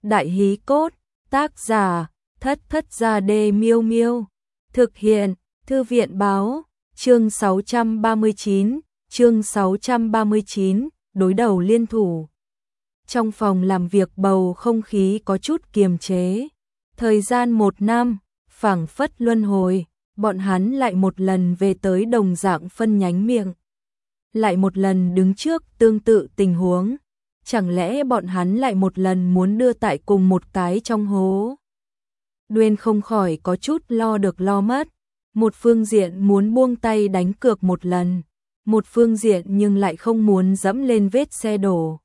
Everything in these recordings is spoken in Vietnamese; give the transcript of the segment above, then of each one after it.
Đại hí cốt, tác giả, Thất Thất Gia Đê Miêu Miêu. Thực hiện, Thư viện báo, chương 639, đối đầu liên thủ. Trong phòng làm việc bầu không khí có chút kiềm chế. Thời gian 1 năm, phảng phất luân hồi, bọn hắn lại một lần về tới đồng dạng phân nhánh miệng. Lại một lần đứng trước tương tự tình huống. Chẳng lẽ bọn hắn lại một lần muốn đưa tại cùng một cái trong hố? Đuyên không khỏi có chút lo được lo mất. Một phương diện muốn buông tay đánh cược một lần, một phương diện nhưng lại không muốn dẫm lên vết xe đổ.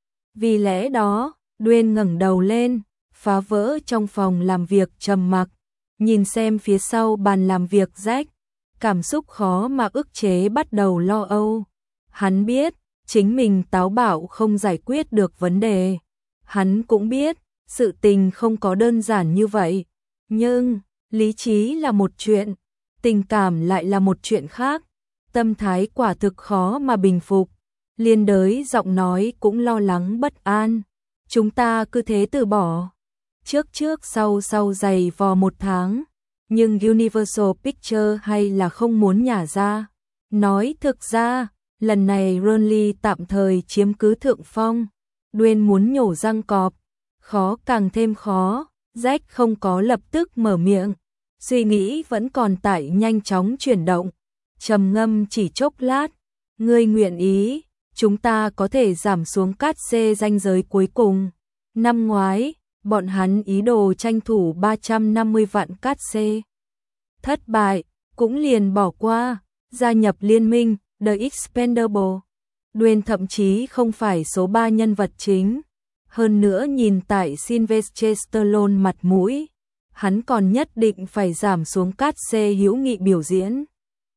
Vì lẽ đó, Đuyên ngẩng đầu lên, phá vỡ trong phòng làm việc trầm mặc, nhìn xem phía sau bàn làm việc rách, cảm xúc khó mà ức chế bắt đầu lo âu. Hắn biết, chính mình táo bạo không giải quyết được vấn đề. Hắn cũng biết, sự tình không có đơn giản như vậy. Nhưng, lý trí là một chuyện, tình cảm lại là một chuyện khác. Tâm thái quả thực khó mà bình phục. Liên đới giọng nói cũng lo lắng bất an. Chúng ta cứ thế từ bỏ. Trước sau giày vò 1 tháng. Nhưng Universal Pictures hay là không muốn nhả ra. Nói thực ra, lần này Ronly tạm thời chiếm cứ thượng phong. Đuyên muốn nhổ răng cọp. Khó càng thêm khó. Jack không có lập tức mở miệng. Suy nghĩ vẫn còn tại nhanh chóng chuyển động. Trầm ngâm chỉ chốc lát. Ngươi nguyện ý, chúng ta có thể giảm xuống cát xê ranh giới cuối cùng. Năm ngoái, bọn hắn ý đồ tranh thủ 350 vạn cát xê. Thất bại, cũng liền bỏ qua, gia nhập liên minh, The Expendable. Đuyên thậm chí không phải số 3 nhân vật chính. Hơn nữa nhìn tại Sylvester Stallone mặt mũi, hắn còn nhất định phải giảm xuống cát xê hữu nghị biểu diễn.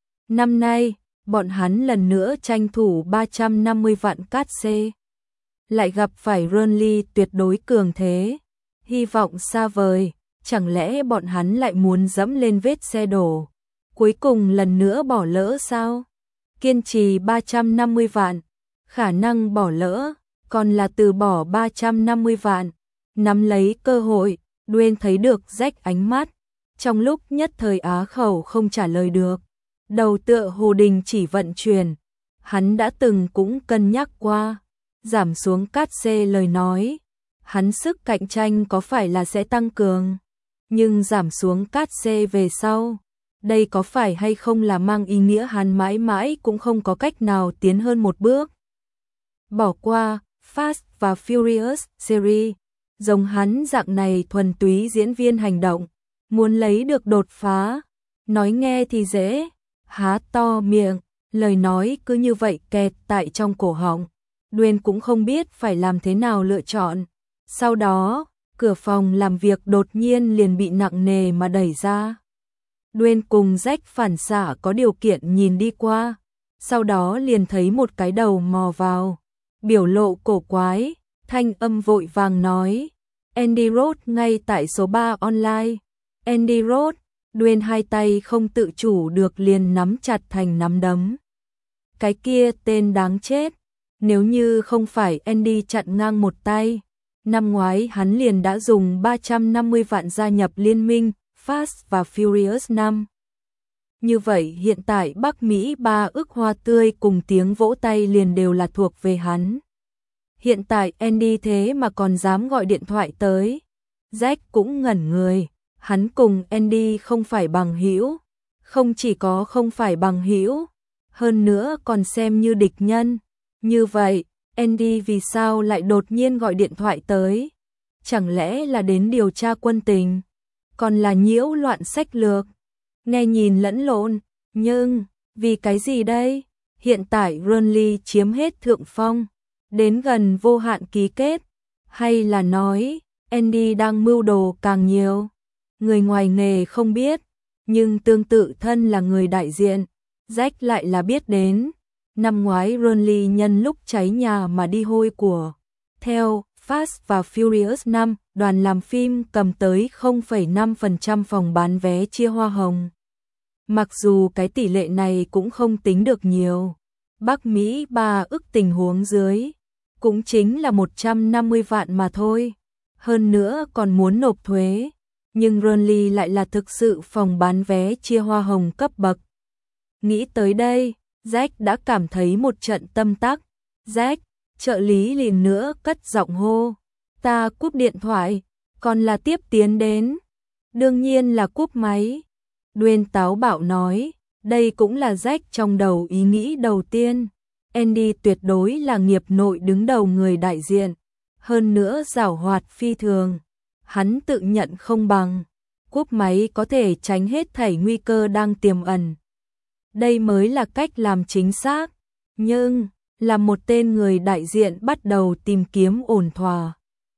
Năm nay, bọn hắn lần nữa tranh thủ 350 vạn cát xê. Lại gặp phải Ronly tuyệt đối cường thế. Hy vọng xa vời, chẳng lẽ bọn hắn lại muốn dẫm lên vết xe đổ. Cuối cùng lần nữa bỏ lỡ sao? Kiên trì 350 vạn, khả năng bỏ lỡ, còn là từ bỏ 350 vạn. Nắm lấy cơ hội, Đuyên thấy được rách ánh mắt. Trong lúc nhất thời á khẩu không trả lời được. Đầu tựa hồ đình chỉ vận chuyển. Hắn đã từng cũng cân nhắc qua. Giảm xuống cát xê lời nói. Hắn sức cạnh tranh có phải là sẽ tăng cường. Nhưng giảm xuống cát xê về sau. Đây có phải hay không là mang ý nghĩa hắn mãi mãi cũng không có cách nào tiến hơn một bước. Bỏ qua Fast và Furious series. Giống hắn dạng này thuần túy diễn viên hành động. Muốn lấy được đột phá. Nói nghe thì dễ. Há to miệng, lời nói cứ như vậy kẹt tại trong cổ họng. Đuyên cũng không biết phải làm thế nào lựa chọn. Sau đó, cửa phòng làm việc đột nhiên liền bị nặng nề mà đẩy ra. Đuyên cùng Jack phản xạ có điều kiện nhìn đi qua. Sau đó liền thấy một cái đầu mò vào. Biểu lộ cổ quái, thanh âm vội vàng nói. Andy Roth ngay tại số 3 online. Andy Roth. Đuyên hai tay không tự chủ được liền nắm chặt thành nắm đấm. Cái kia tên đáng chết. Nếu như không phải Andy chặn ngang một tay, năm ngoái hắn liền đã dùng 350 vạn gia nhập liên minh Fast và Furious 5. Như vậy hiện tại Bắc Mỹ 3 ức hoa tươi cùng tiếng vỗ tay liền đều là thuộc về hắn. Hiện tại Andy thế mà còn dám gọi điện thoại tới. Jack cũng ngẩn người. Hắn cùng Andy không phải bằng hữu, không chỉ có không phải bằng hữu, hơn nữa còn xem như địch nhân. Như vậy, Andy vì sao lại đột nhiên gọi điện thoại tới? Chẳng lẽ là đến điều tra quân tình, còn là nhiễu loạn sách lược? Nghe nhìn lẫn lộn, nhưng vì cái gì đây? Hiện tại Ronly chiếm hết thượng phong, đến gần vô hạn ký kết, hay là nói Andy đang mưu đồ càng nhiều? Người ngoài nghề không biết, nhưng tương tự thân là người đại diện, Jack lại là biết đến. Năm ngoái Ronly nhân lúc cháy nhà mà đi hôi của. Theo Fast và Furious 5, đoàn làm phim cầm tới 0,5% phòng bán vé chia hoa hồng. Mặc dù cái tỷ lệ này cũng không tính được nhiều. Bắc Mỹ 3 ức tình huống dưới, cũng chính là 150 vạn mà thôi. hơn nữa còn muốn nộp thuế. Nhưng Burnley lại là thực sự phòng bán vé chia hoa hồng cấp bậc. Nghĩ tới đây, Jack đã cảm thấy một trận tâm tắc. Jack, trợ lý liền nữa cất giọng hô. Ta cúp điện thoại, còn là tiếp tiến đến. Đương nhiên là cúp máy. Dwayne táo bạo nói, đây cũng là Jack trong đầu ý nghĩ đầu tiên. Andy tuyệt đối là nghiệp nội đứng đầu người đại diện. Hơn nữa giảo hoạt phi thường. Hắn tự nhận không bằng. Cúp máy có thể tránh hết thảy nguy cơ đang tiềm ẩn. Đây mới là cách làm chính xác. Nhưng, là một tên người đại diện bắt đầu tìm kiếm ổn thỏa.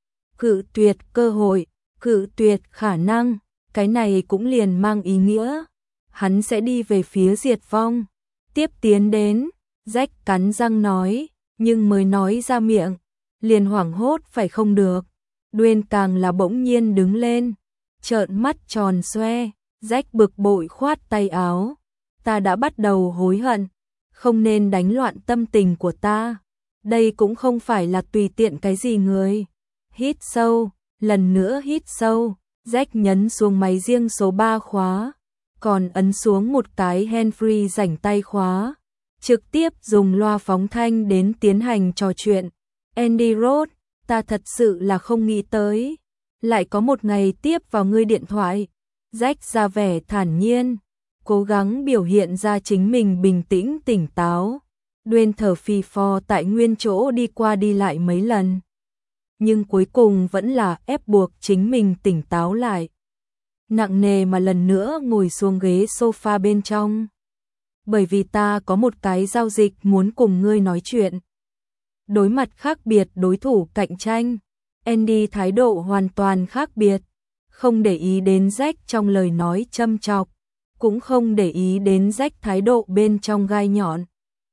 Cự tuyệt cơ hội, cự tuyệt khả năng, cái này cũng liền mang ý nghĩa. Hắn sẽ đi về phía diệt vong. Tiếp tiến đến, Jack cắn răng nói, nhưng mới nói ra miệng, liền hoảng hốt phải không được. Dwayne càng là bỗng nhiên đứng lên, trợn mắt tròn xoe, Jack bực bội khoát tay áo. Ta đã bắt đầu hối hận, không nên đánh loạn tâm tình của ta. Đây cũng không phải là tùy tiện cái gì người. Hít sâu, lần nữa hít sâu, Jack nhấn xuống máy riêng số 3 khóa, còn ấn xuống một cái handfree rảnh tay khóa. Trực tiếp dùng loa phóng thanh đến tiến hành trò chuyện. Andy Roth, ta thật sự là không nghĩ tới. Lại có một ngày tiếp vào ngươi điện thoại. Jack ra vẻ thản nhiên, cố gắng biểu hiện ra chính mình bình tĩnh tỉnh táo. Dwayne thở phì phò tại nguyên chỗ đi qua đi lại mấy lần. Nhưng cuối cùng vẫn là ép buộc chính mình tỉnh táo lại. Nặng nề mà lần nữa ngồi xuống ghế sofa bên trong. Bởi vì ta có một cái giao dịch muốn cùng ngươi nói chuyện. Đối mặt khác biệt đối thủ cạnh tranh, Andy thái độ hoàn toàn khác biệt. Không để ý đến Jack trong lời nói châm chọc, cũng không để ý đến Jack thái độ bên trong gai nhọn.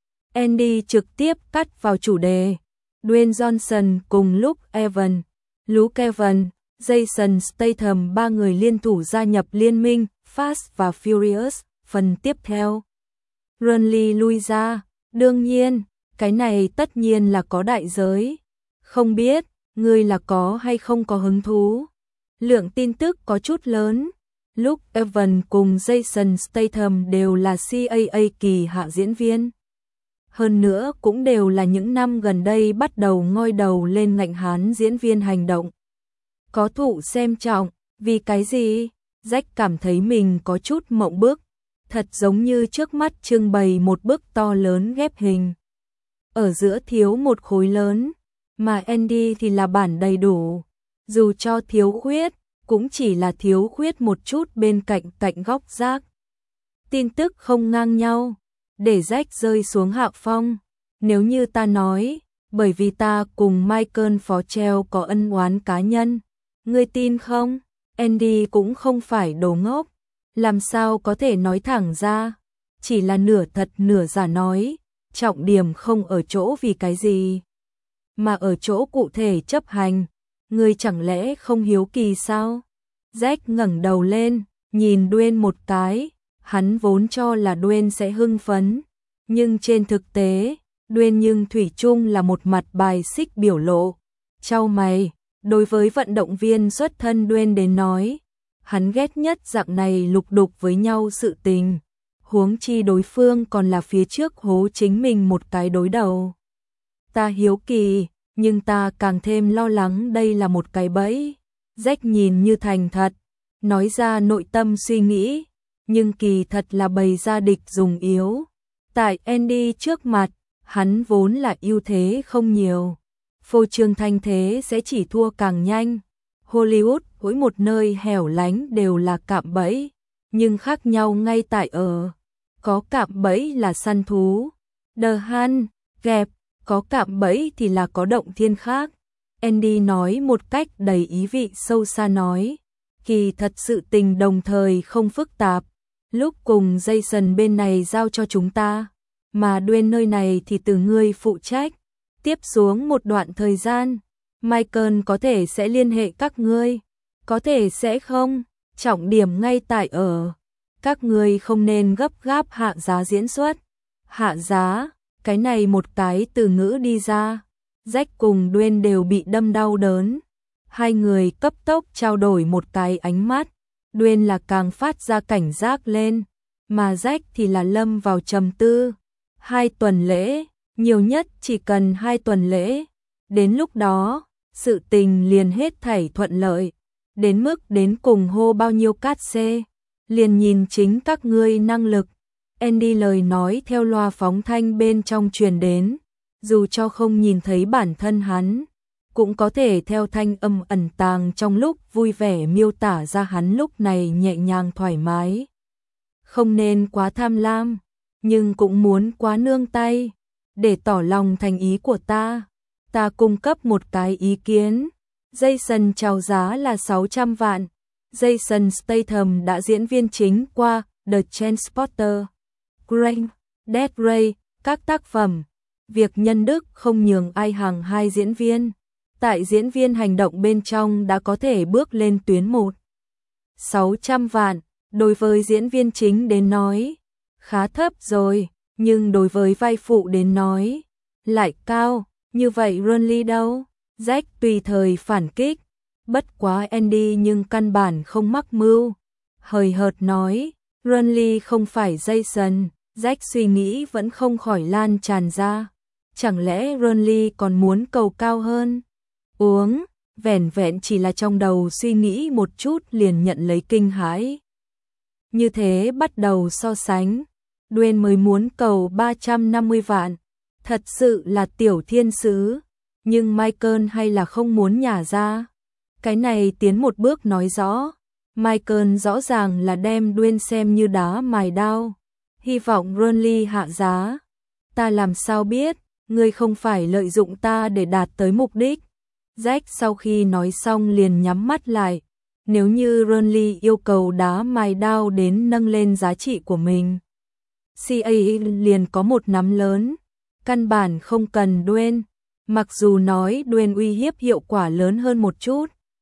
Andy trực tiếp cắt vào chủ đề. Dwayne Johnson cùng Luke Evans, Luke Evans, Jason Statham ba người liên thủ gia nhập liên minh Fast và Furious. Phần tiếp theo, Burnley lui ra. Đương nhiên, cái này tất nhiên là có đại giới. Không biết, ngươi là có hay không có hứng thú. Lượng tin tức có chút lớn. Luke Evans cùng Jason Statham đều là CAA kỳ hạ diễn viên. Hơn nữa cũng đều là những năm gần đây bắt đầu ngoi đầu lên ngành Hán diễn viên hành động. Có thụ xem trọng, vì cái gì? Jack cảm thấy mình có chút mộng bức, thật giống như trước mắt trưng bày một bức to lớn ghép hình. Ở giữa thiếu một khối lớn, mà Andy thì là bản đầy đủ. Dù cho thiếu khuyết, cũng chỉ là thiếu khuyết một chút bên cạnh góc rác. Tin tức không ngang nhau, để Jack rơi xuống hạ phong. Nếu như ta nói, bởi vì ta cùng Michael Fochel có ân oán cá nhân, ngươi tin không? Andy cũng không phải đồ ngốc, làm sao có thể nói thẳng ra, chỉ là nửa thật nửa giả nói, trọng điểm không ở chỗ vì cái gì, mà ở chỗ cụ thể chấp hành. Ngươi chẳng lẽ không hiếu kỳ sao? Jack ngẩng đầu lên, nhìn Dwayne một cái, hắn vốn cho là Dwayne sẽ hưng phấn, nhưng trên thực tế, Dwayne nhưng thủy chung là một mặt bài xích biểu lộ. Chau mày, đối với vận động viên xuất thân Dwayne đến nói, hắn ghét nhất dạng này lục đục với nhau sự tình, huống chi đối phương còn là phía trước hố chính mình một cái đối đầu. Ta hiếu kỳ, nhưng ta càng thêm lo lắng đây là một cái bẫy. Jack nhìn như thành thật, nói ra nội tâm suy nghĩ, nhưng kỳ thật là bày ra địch dùng yếu. Tại Andy trước mặt, hắn vốn là ưu thế không nhiều. Phô trương thanh thế sẽ chỉ thua càng nhanh. Hollywood mỗi một nơi hẻo lánh đều là cạm bẫy, nhưng khác nhau ngay tại ở. Có cạm bẫy là săn thú, The Hunt, gẹp, có cạm bẫy thì là có động thiên khác. Andy nói một cách đầy ý vị sâu xa nói, kỳ thật sự tình đồng thời không phức tạp. Lúc cùng Jason bên này giao cho chúng ta, mà Dwayne nơi này thì từ ngươi phụ trách. Tiếp xuống một đoạn thời gian, Michael có thể sẽ liên hệ các ngươi, có thể sẽ không, trọng điểm ngay tại ở. Các ngươi không nên gấp gáp hạ giá diễn xuất. Hạ giá, cái này một cái từ ngữ đi ra, Jack cùng Dwayne đều bị đâm đau đớn. Hai người cấp tốc trao đổi một cái ánh mắt, Dwayne là càng phát ra cảnh giác lên, mà Jack thì là lâm vào trầm tư. 2 tuần lễ, nhiều nhất chỉ cần 2 tuần lễ. Đến lúc đó, sự tình liền hết thảy thuận lợi, đến mức đến cùng hô bao nhiêu cát xê, liền nhìn chính các ngươi năng lực. Andy lời nói theo loa phóng thanh bên trong truyền đến, dù cho không nhìn thấy bản thân hắn, cũng có thể theo thanh âm ẩn tàng trong lúc vui vẻ miêu tả ra hắn lúc này nhẹ nhàng thoải mái. Không nên quá tham lam, nhưng cũng muốn quá nương tay, để tỏ lòng thành ý của ta. Ta cung cấp một cái ý kiến. Jason chào giá là 600 vạn. Jason Statham đã diễn viên chính qua The Transporter, Grain, Death Ray, các tác phẩm. Việc nhân đức không nhường ai hàng 2 diễn viên. Tại diễn viên hành động bên trong đã có thể bước lên tuyến 1. 600 vạn, đối với diễn viên chính đến nói, khá thấp rồi, nhưng đối với vai phụ đến nói, lại cao. Như vậy Ronly đâu? Jack tùy thời phản kích, bất quá Andy nhưng căn bản không mắc mưu. Hời hợt nói, Ronly không phải Jason. Jack suy nghĩ vẫn không khỏi lan tràn ra. Chẳng lẽ Ronly còn muốn cầu cao hơn? Uống, vẻn vẹn chỉ là trong đầu suy nghĩ một chút liền nhận lấy kinh hãi. Như thế bắt đầu so sánh, Dwayne mới muốn cầu 350 vạn. Thật sự là tiểu thiên sứ, nhưng Michael hay là không muốn nhả ra. Cái này tiến một bước nói rõ, Michael rõ ràng là đem Dwayne xem như đá mài đao. Hy vọng Ronly hạ giá. Ta làm sao biết, ngươi không phải lợi dụng ta để đạt tới mục đích. Jack sau khi nói xong liền nhắm mắt lại. Nếu như Ronly yêu cầu đá mài đao đến nâng lên giá trị của mình, CA liền có một nắm lớn. Căn bản không cần Dwayne, mặc dù nói Dwayne uy hiếp hiệu quả lớn hơn một chút,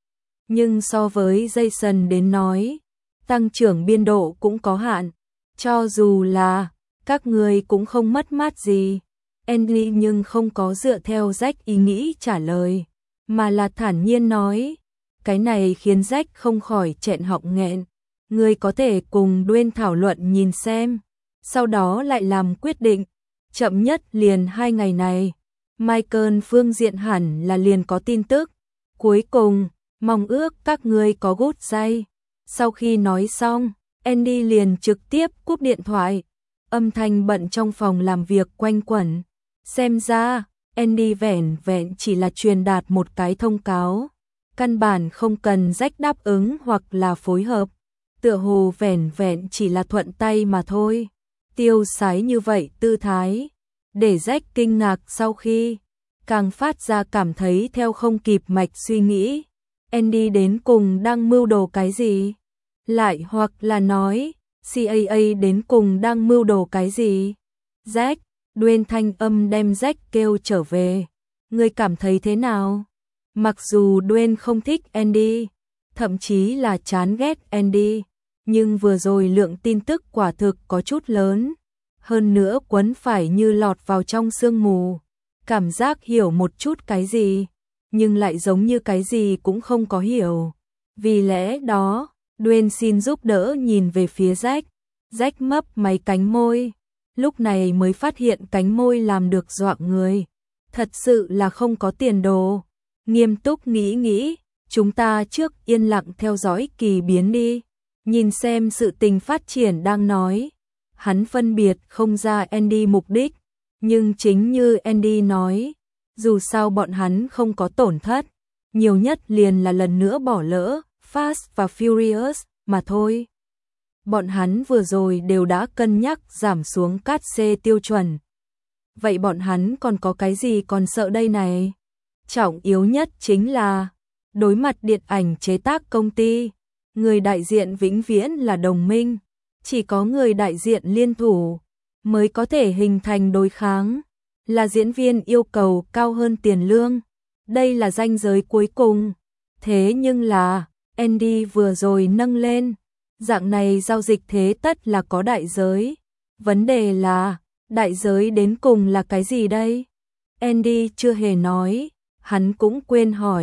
nhưng so với Jason đến nói, tăng trưởng biên độ cũng có hạn, cho dù là các người cũng không mất mát gì. Andy nhưng không có dựa theo Jack ý nghĩ trả lời, mà là thản nhiên nói, cái này khiến Jack không khỏi trẹn họng nghẹn. Người có thể cùng Dwayne thảo luận nhìn xem, sau đó lại làm quyết định. Chậm nhất liền 2 ngày này, Michael phương diện hẳn là liền có tin tức. Cuối cùng, mong ước các ngươi có gút dây. Sau khi nói xong, Andy liền trực tiếp cúp điện thoại. Âm thanh bận trong phòng làm việc quanh quẩn. Xem ra, Andy vẻn vẹn chỉ là truyền đạt một cái thông cáo. Căn bản không cần Jack đáp ứng hoặc là phối hợp. Tựa hồ vẻn vẹn chỉ là thuận tay mà thôi. Tiêu sái như vậy tư thái, để Jack kinh ngạc sau khi, càng phát ra cảm thấy theo không kịp mạch suy nghĩ. Andy đến cùng đang mưu đồ cái gì? Lại hoặc là nói, CAA đến cùng đang mưu đồ cái gì? Jack, Dwayne thanh âm đem Jack kêu trở về. Ngươi cảm thấy thế nào? Mặc dù Dwayne không thích Andy, thậm chí là chán ghét Andy, nhưng vừa rồi lượng tin tức quả thực có chút lớn. Hơn nữa quấn phải như lọt vào trong sương mù. Cảm giác hiểu một chút cái gì, nhưng lại giống như cái gì cũng không có hiểu. Vì lẽ đó, Dwayne xin giúp đỡ nhìn về phía Jack. Jack mấp máy cánh môi. Lúc này mới phát hiện cánh môi làm được dọa người. Thật sự là không có tiền đồ. Nghiêm túc nghĩ, chúng ta trước yên lặng theo dõi kỳ biến đi. Nhìn xem sự tình phát triển đang nói. Hắn phân biệt không ra Andy mục đích, nhưng chính như Andy nói, dù sao bọn hắn không có tổn thất, nhiều nhất liền là lần nữa bỏ lỡ Fast và Furious mà thôi. Bọn hắn vừa rồi đều đã cân nhắc giảm xuống cát xê tiêu chuẩn. Vậy bọn hắn còn có cái gì còn sợ đây này? Trọng yếu nhất chính là, đối mặt điện ảnh chế tác công ty, người đại diện vĩnh viễn là đồng minh. Chỉ có người đại diện liên thủ mới có thể hình thành đối kháng, là diễn viên yêu cầu cao hơn tiền lương. Đây là ranh giới cuối cùng. Thế nhưng là, Andy vừa rồi nâng lên, dạng này giao dịch thế tất là có đại giới. Vấn đề là, đại giới đến cùng là cái gì đây? Andy chưa hề nói, hắn cũng quên hỏi,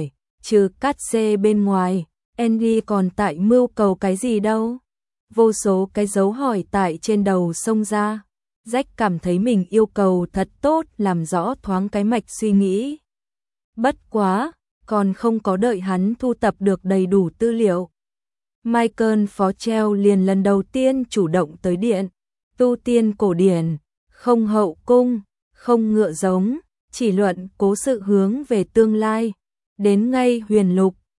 trừ cát xê bên ngoài, Andy còn tại mưu cầu cái gì đâu. Vô số cái dấu hỏi tại trên đầu xông ra. Jack cảm thấy mình yêu cầu thật tốt làm rõ thoáng cái mạch suy nghĩ. Bất quá, còn không có đợi hắn thu tập được đầy đủ tư liệu. Michael Frost liền lần đầu tiên chủ động tới điện. Tu tiên cổ điển, không hậu cung, không ngựa giống, chỉ luận cố sự hướng về tương lai. Đến ngay huyền lục,